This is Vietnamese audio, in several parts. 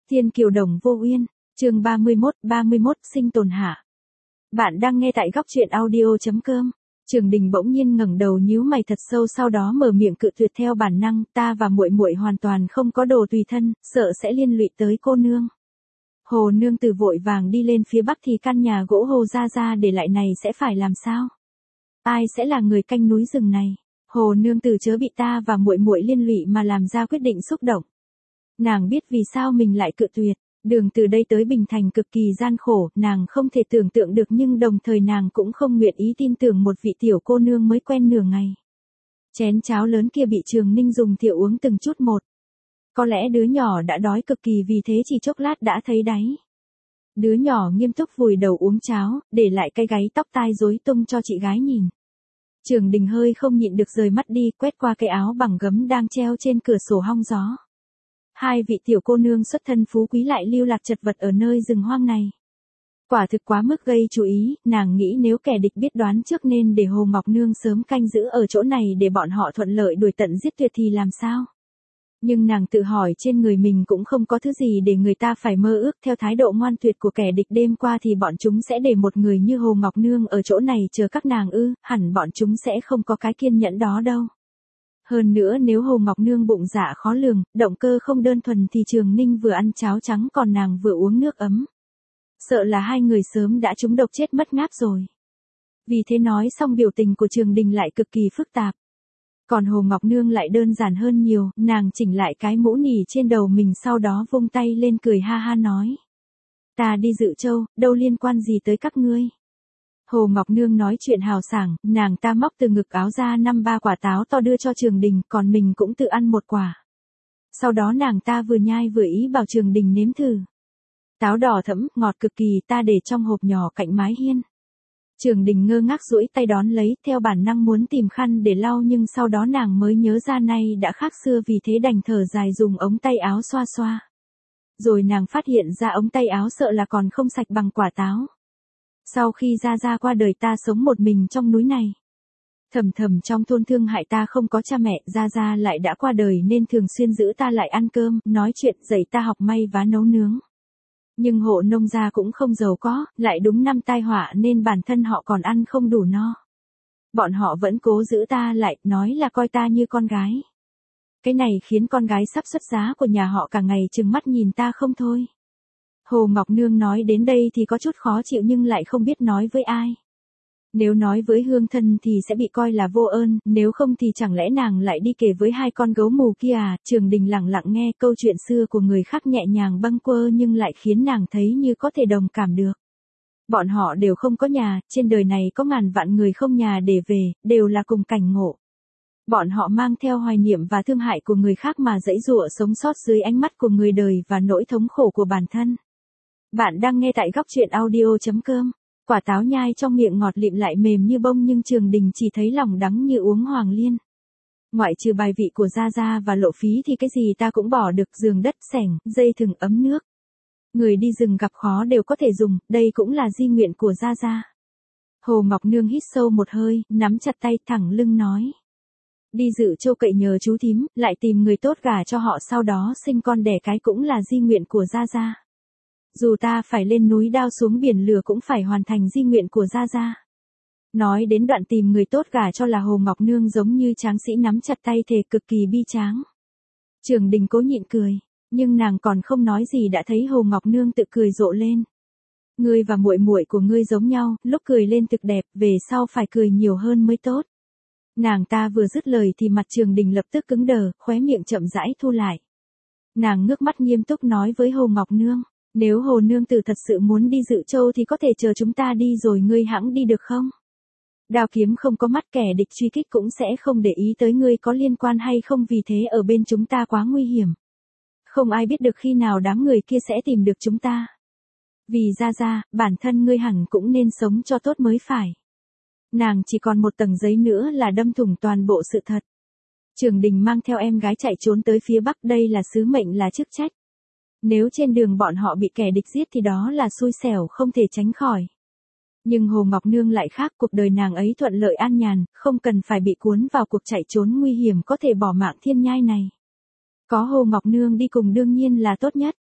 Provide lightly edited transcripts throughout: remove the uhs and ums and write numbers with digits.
Thiên kiều đồng vô uyên, chương 31 sinh tồn hạ. Bạn đang nghe tại góc truyện audio.com. Trường Đình bỗng nhiên ngẩng đầu nhíu mày thật sâu, sau đó mở miệng cự tuyệt theo bản năng, ta và muội muội hoàn toàn không có đồ tùy thân, sợ sẽ liên lụy tới cô nương. Hồ nương tử vội vàng đi lên phía bắc, thì căn nhà gỗ Hồ gia gia để lại này sẽ phải làm sao? Ai sẽ là người canh núi rừng này? Hồ nương tử chớ bị ta và muội muội liên lụy mà làm ra quyết định xúc động. Nàng biết vì sao mình lại cự tuyệt, đường từ đây tới Bình Thành cực kỳ gian khổ, nàng không thể tưởng tượng được, nhưng đồng thời nàng cũng không nguyện ý tin tưởng một vị tiểu cô nương mới quen nửa ngày. Chén cháo lớn kia bị Trường Ninh dùng thìa uống từng chút một. Có lẽ đứa nhỏ đã đói cực kỳ, vì thế chỉ chốc lát đã thấy đáy. Đứa nhỏ nghiêm túc vùi đầu uống cháo, để lại cái gáy tóc tai rối tung cho chị gái nhìn. Trường Đình hơi không nhịn được rời mắt đi, quét qua cái áo bằng gấm đang treo trên cửa sổ hong gió. Hai vị tiểu cô nương xuất thân phú quý lại lưu lạc chật vật ở nơi rừng hoang này. Quả thực quá mức gây chú ý, nàng nghĩ nếu kẻ địch biết đoán trước nên để Hồ Ngọc Nương sớm canh giữ ở chỗ này để bọn họ thuận lợi đuổi tận giết tuyệt thì làm sao? Nhưng nàng tự hỏi trên người mình cũng không có thứ gì để người ta phải mơ ước. Theo thái độ ngoan tuyệt của kẻ địch đêm qua thì bọn chúng sẽ để một người như Hồ Ngọc Nương ở chỗ này chờ các nàng ư? Hẳn bọn chúng sẽ không có cái kiên nhẫn đó đâu. Hơn nữa nếu Hồ Ngọc Nương bụng dạ khó lường, động cơ không đơn thuần thì Trường Ninh vừa ăn cháo trắng còn nàng vừa uống nước ấm. Sợ là hai người sớm đã trúng độc chết mất ngáp rồi. Vì thế nói xong biểu tình của Trường Đình lại cực kỳ phức tạp. Còn Hồ Ngọc Nương lại đơn giản hơn nhiều, nàng chỉnh lại cái mũ nỉ trên đầu mình, sau đó vung tay lên cười ha ha nói. Ta đi Dự Châu, đâu liên quan gì tới các ngươi. Hồ Ngọc Nương nói chuyện hào sảng, nàng ta móc từ ngực áo ra 5-3 quả táo to đưa cho Trường Đình, còn mình cũng tự ăn một quả. Sau đó nàng ta vừa nhai vừa ý bảo Trường Đình nếm thử. Táo đỏ thẫm, ngọt cực kỳ, ta để trong hộp nhỏ cạnh mái hiên. Trường Đình ngơ ngác duỗi tay đón lấy, theo bản năng muốn tìm khăn để lau, nhưng sau đó nàng mới nhớ ra nay đã khác xưa, vì thế đành thở dài dùng ống tay áo xoa xoa. Rồi nàng phát hiện ra ống tay áo sợ là còn không sạch bằng quả táo. Sau khi Gia Gia qua đời ta sống một mình trong núi này. Thầm thầm trong thôn thương hại ta không có cha mẹ, Gia Gia lại đã qua đời nên thường xuyên giữ ta lại ăn cơm, nói chuyện, dạy ta học may vá nấu nướng. Nhưng hộ nông gia cũng không giàu có, lại đúng năm tai họa nên bản thân họ còn ăn không đủ no. Bọn họ vẫn cố giữ ta lại, nói là coi ta như con gái. Cái này khiến con gái sắp xuất giá của nhà họ cả ngày trừng mắt nhìn ta không thôi. Hồ Ngọc Nương nói đến đây thì có chút khó chịu nhưng lại không biết nói với ai. Nếu nói với hương thân thì sẽ bị coi là vô ơn, nếu không thì chẳng lẽ nàng lại đi kể với hai con gấu mù kia à? Trường Đình lặng lặng nghe câu chuyện xưa của người khác nhẹ nhàng bâng quơ nhưng lại khiến nàng thấy như có thể đồng cảm được. Bọn họ đều không có nhà, trên đời này có ngàn vạn người không nhà để về, đều là cùng cảnh ngộ. Bọn họ mang theo hoài niệm và thương hại của người khác mà giãy giụa sống sót dưới ánh mắt của người đời và nỗi thống khổ của bản thân. Bạn đang nghe tại góc truyện audio.com. Quả táo nhai trong miệng ngọt lịm lại mềm như bông, nhưng Trường Đình chỉ thấy lòng đắng như uống hoàng liên. Ngoại trừ bài vị của Gia Gia và lộ phí thì cái gì ta cũng bỏ được, giường đất, xẻng, dây thừng, ấm nước. Người đi rừng gặp khó đều có thể dùng, đây cũng là di nguyện của Gia Gia. Hồ Ngọc Nương hít sâu một hơi, nắm chặt tay thẳng lưng nói. Đi Dự Châu cậy nhờ chú thím, lại tìm người tốt gả cho họ, sau đó sinh con đẻ cái cũng là di nguyện của Gia Gia. Dù ta phải lên núi đao xuống biển lửa cũng phải hoàn thành di nguyện của Gia Gia. Nói đến đoạn tìm người tốt gả cho là Hồ Ngọc Nương giống như tráng sĩ nắm chặt tay thề cực kỳ bi tráng. Trường Đình cố nhịn cười, nhưng nàng còn không nói gì đã thấy Hồ Ngọc Nương tự cười rộ lên. Ngươi và muội muội của ngươi giống nhau, lúc cười lên thực đẹp, về sau phải cười nhiều hơn mới tốt. Nàng ta vừa dứt lời thì mặt Trường Đình lập tức cứng đờ, khóe miệng chậm rãi thu lại. Nàng ngước mắt nghiêm túc nói với Hồ Ngọc Nương. Nếu Hồ Nương Tử thật sự muốn đi Dự Châu thì có thể chờ chúng ta đi rồi ngươi hãng đi được không? Đao kiếm không có mắt, kẻ địch truy kích cũng sẽ không để ý tới ngươi có liên quan hay không, vì thế ở bên chúng ta quá nguy hiểm. Không ai biết được khi nào đám người kia sẽ tìm được chúng ta. Vì Gia Gia, bản thân ngươi hẳn cũng nên sống cho tốt mới phải. Nàng chỉ còn một tầng giấy nữa là đâm thủng toàn bộ sự thật. Trường Đình mang theo em gái chạy trốn tới phía Bắc, đây là sứ mệnh, là chức trách. Nếu trên đường bọn họ bị kẻ địch giết thì đó là xui xẻo không thể tránh khỏi. Nhưng Hồ Ngọc Nương lại khác, cuộc đời nàng ấy thuận lợi an nhàn, không cần phải bị cuốn vào cuộc chạy trốn nguy hiểm có thể bỏ mạng thiên nhai này. Có Hồ Ngọc Nương đi cùng đương nhiên là tốt nhất,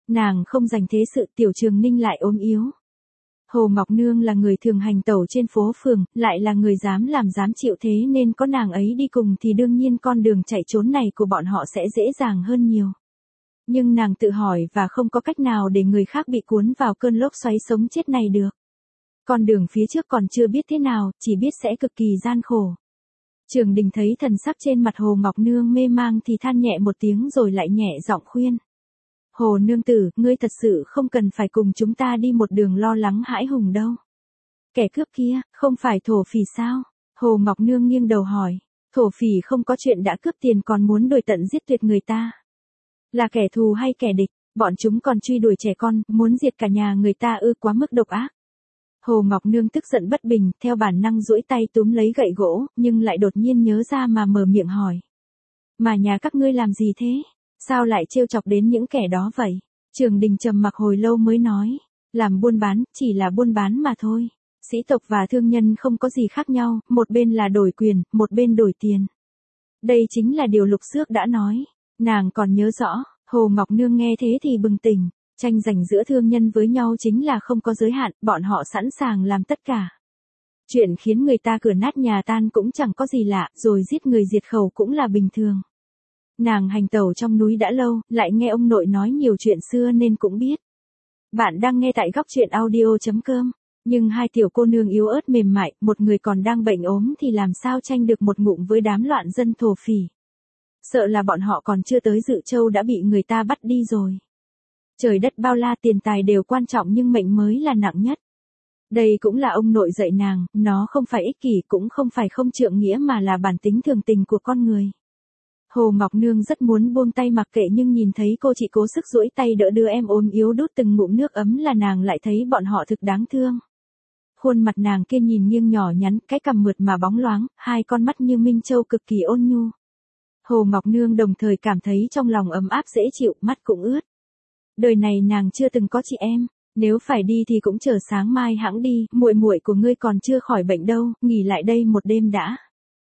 Nàng không dành thế sự, Tiểu Trường Ninh lại ốm yếu. Hồ Ngọc Nương là người thường hành tẩu trên phố phường, lại là người dám làm dám chịu, thế nên có nàng ấy đi cùng thì đương nhiên con đường chạy trốn này của bọn họ sẽ dễ dàng hơn nhiều. Nhưng nàng tự hỏi và không có cách nào để người khác bị cuốn vào cơn lốc xoáy sống chết này được. Con đường phía trước còn chưa biết thế nào, chỉ biết sẽ cực kỳ gian khổ. Trường Đình thấy thần sắc trên mặt Hồ Ngọc Nương mê mang thì than nhẹ một tiếng rồi lại nhẹ giọng khuyên. Hồ nương tử, ngươi thật sự không cần phải cùng chúng ta đi một đường lo lắng hãi hùng đâu. Kẻ cướp kia, không phải thổ phỉ sao? Hồ Ngọc Nương nghiêng đầu hỏi. Thổ phỉ không có chuyện đã cướp tiền còn muốn đuổi tận giết tuyệt người ta. Là kẻ thù hay kẻ địch, bọn chúng còn truy đuổi trẻ con, muốn diệt cả nhà người ta ư, quá mức độc ác. Hồ Ngọc Nương tức giận bất bình, theo bản năng duỗi tay túm lấy gậy gỗ, nhưng lại đột nhiên nhớ ra mà mở miệng hỏi. Mà nhà các ngươi làm gì thế? Sao lại trêu chọc đến những kẻ đó vậy? Trường Đình trầm mặc hồi lâu mới nói. Làm buôn bán, chỉ là buôn bán mà thôi. Sĩ tộc và thương nhân không có gì khác nhau, một bên là đổi quyền, một bên đổi tiền. Đây chính là điều Lục Xước đã nói. Nàng còn nhớ rõ, Hồ Ngọc Nương nghe thế thì bừng tỉnh. Tranh giành giữa thương nhân với nhau chính là không có giới hạn, bọn họ sẵn sàng làm tất cả. Chuyện khiến người ta cửa nát nhà tan cũng chẳng có gì lạ, rồi giết người diệt khẩu cũng là bình thường. Nàng hành tẩu trong núi đã lâu, lại nghe ông nội nói nhiều chuyện xưa nên cũng biết. Bạn đang nghe tại goctruyện.audio.com. Nhưng hai tiểu cô nương yếu ớt mềm mại, một người còn đang bệnh ốm thì làm sao tranh được một ngụm với đám loạn dân thổ phỉ. Sợ là bọn họ còn chưa tới Dự Châu đã bị người ta bắt đi rồi. Trời đất bao la, tiền tài đều quan trọng nhưng mệnh mới là nặng nhất. Đây cũng là ông nội dạy nàng, nó không phải ích kỷ cũng không phải không trượng nghĩa mà là bản tính thường tình của con người. Hồ Ngọc Nương rất muốn buông tay mặc kệ nhưng nhìn thấy cô chị cố sức duỗi tay đỡ đứa em ốm yếu đút từng ngụm nước ấm là nàng lại thấy bọn họ thực đáng thương. Khuôn mặt nàng kia nhìn nghiêng nhỏ nhắn, cái cằm mượt mà bóng loáng, hai con mắt như minh châu cực kỳ ôn nhu. Hồ Ngọc Nương đồng thời cảm thấy trong lòng ấm áp dễ chịu, mắt cũng ướt. Đời này nàng chưa từng có chị em, nếu phải đi thì cũng chờ sáng mai hẵng đi, muội muội của ngươi còn chưa khỏi bệnh đâu, nghỉ lại đây một đêm đã.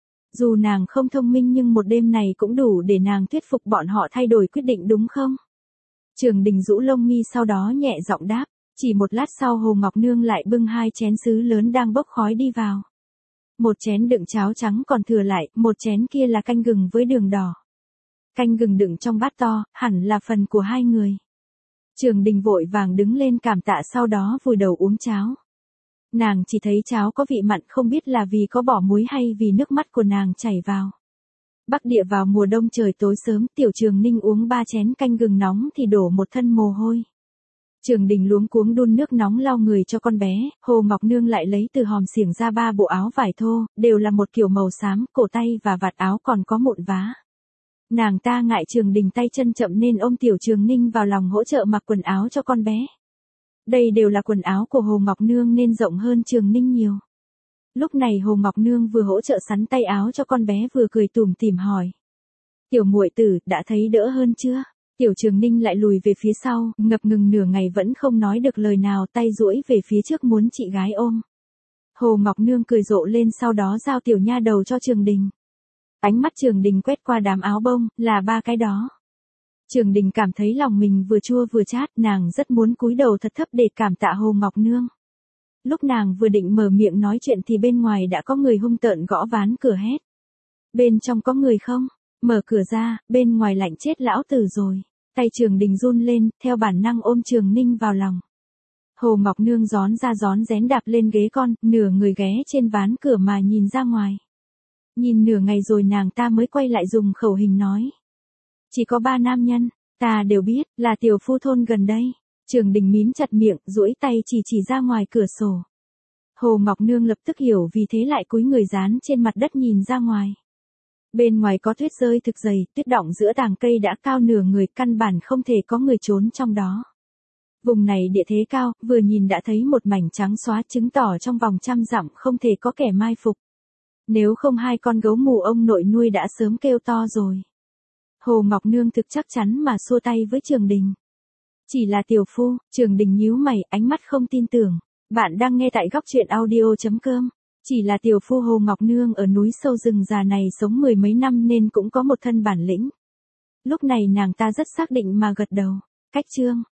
Dù nàng không thông minh nhưng một đêm này cũng đủ để nàng thuyết phục bọn họ thay đổi quyết định đúng không? Trường Đình rũ lông mi sau đó nhẹ giọng đáp, chỉ một lát sau Hồ Ngọc Nương lại bưng hai chén sứ lớn đang bốc khói đi vào. Một chén đựng cháo trắng còn thừa lại, một chén kia là canh gừng với đường đỏ. Canh gừng đựng trong bát to, hẳn là phần của hai người. Trường Đình vội vàng đứng lên cảm tạ sau đó vùi đầu uống cháo. Nàng chỉ thấy cháo có vị mặn không biết là vì có bỏ muối hay vì nước mắt của nàng chảy vào. Bắc Địa vào mùa đông trời tối sớm, Tiểu Trường Ninh uống 3 chén canh gừng nóng thì đổ một thân mồ hôi. Trường Đình luống cuống đun nước nóng lau người cho con bé, Hồ Ngọc Nương lại lấy từ hòm xiềng ra 3 bộ áo vải thô, đều là một kiểu màu xám, cổ tay và vạt áo còn có mụn vá. Nàng ta ngại Trường Đình tay chân chậm nên ôm Tiểu Trường Ninh vào lòng hỗ trợ mặc quần áo cho con bé. Đây đều là quần áo của Hồ Ngọc Nương nên rộng hơn Trường Ninh nhiều. Lúc này Hồ Ngọc Nương vừa hỗ trợ sắn tay áo cho con bé vừa cười tủm tỉm hỏi. Tiểu muội tử, đã thấy đỡ hơn chưa? Tiểu Trường Ninh lại lùi về phía sau, ngập ngừng nửa ngày vẫn không nói được lời nào, tay duỗi về phía trước muốn chị gái ôm. Hồ Ngọc Nương cười rộ lên sau đó giao tiểu nha đầu cho Trường Đình. Ánh mắt Trường Đình quét qua đám áo bông, là 3 cái đó. Trường Đình cảm thấy lòng mình vừa chua vừa chát, nàng rất muốn cúi đầu thật thấp để cảm tạ Hồ Ngọc Nương. Lúc nàng vừa định mở miệng nói chuyện thì bên ngoài đã có người hung tợn gõ ván cửa hét. Bên trong có người không? Mở cửa ra, bên ngoài lạnh chết lão tử rồi. Tay Trường Đình run lên, theo bản năng ôm Trường Ninh vào lòng. Hồ Ngọc Nương gión ra gión rén đạp lên ghế con, nửa người ghé trên ván cửa mà nhìn ra ngoài. Nhìn nửa ngày rồi nàng ta mới quay lại dùng khẩu hình nói. Chỉ có 3 nam nhân, ta đều biết, là tiểu phu thôn gần đây. Trường Đình mím chặt miệng, duỗi tay chỉ ra ngoài cửa sổ. Hồ Ngọc Nương lập tức hiểu vì thế lại cúi người dán trên mặt đất nhìn ra ngoài. Bên ngoài có tuyết rơi thực dày, tuyết đọng giữa tàng cây đã cao nửa người, căn bản không thể có người trốn trong đó. Vùng này địa thế cao, vừa nhìn đã thấy một mảnh trắng xóa chứng tỏ trong vòng 100 dặm không thể có kẻ mai phục. Nếu không 2 con gấu mù ông nội nuôi đã sớm kêu to rồi. Hồ Ngọc Nương thực chắc chắn mà xua tay với Trường Đình. Chỉ là tiểu phu, Trường Đình nhíu mày, ánh mắt không tin tưởng. Bạn đang nghe tại goctruyện.audio.com. Chỉ là tiểu phu Hồ Ngọc Nương ở núi sâu rừng già này sống 10 mấy năm nên cũng có một thân bản lĩnh. Lúc này nàng ta rất xác định mà gật đầu. Cách chương.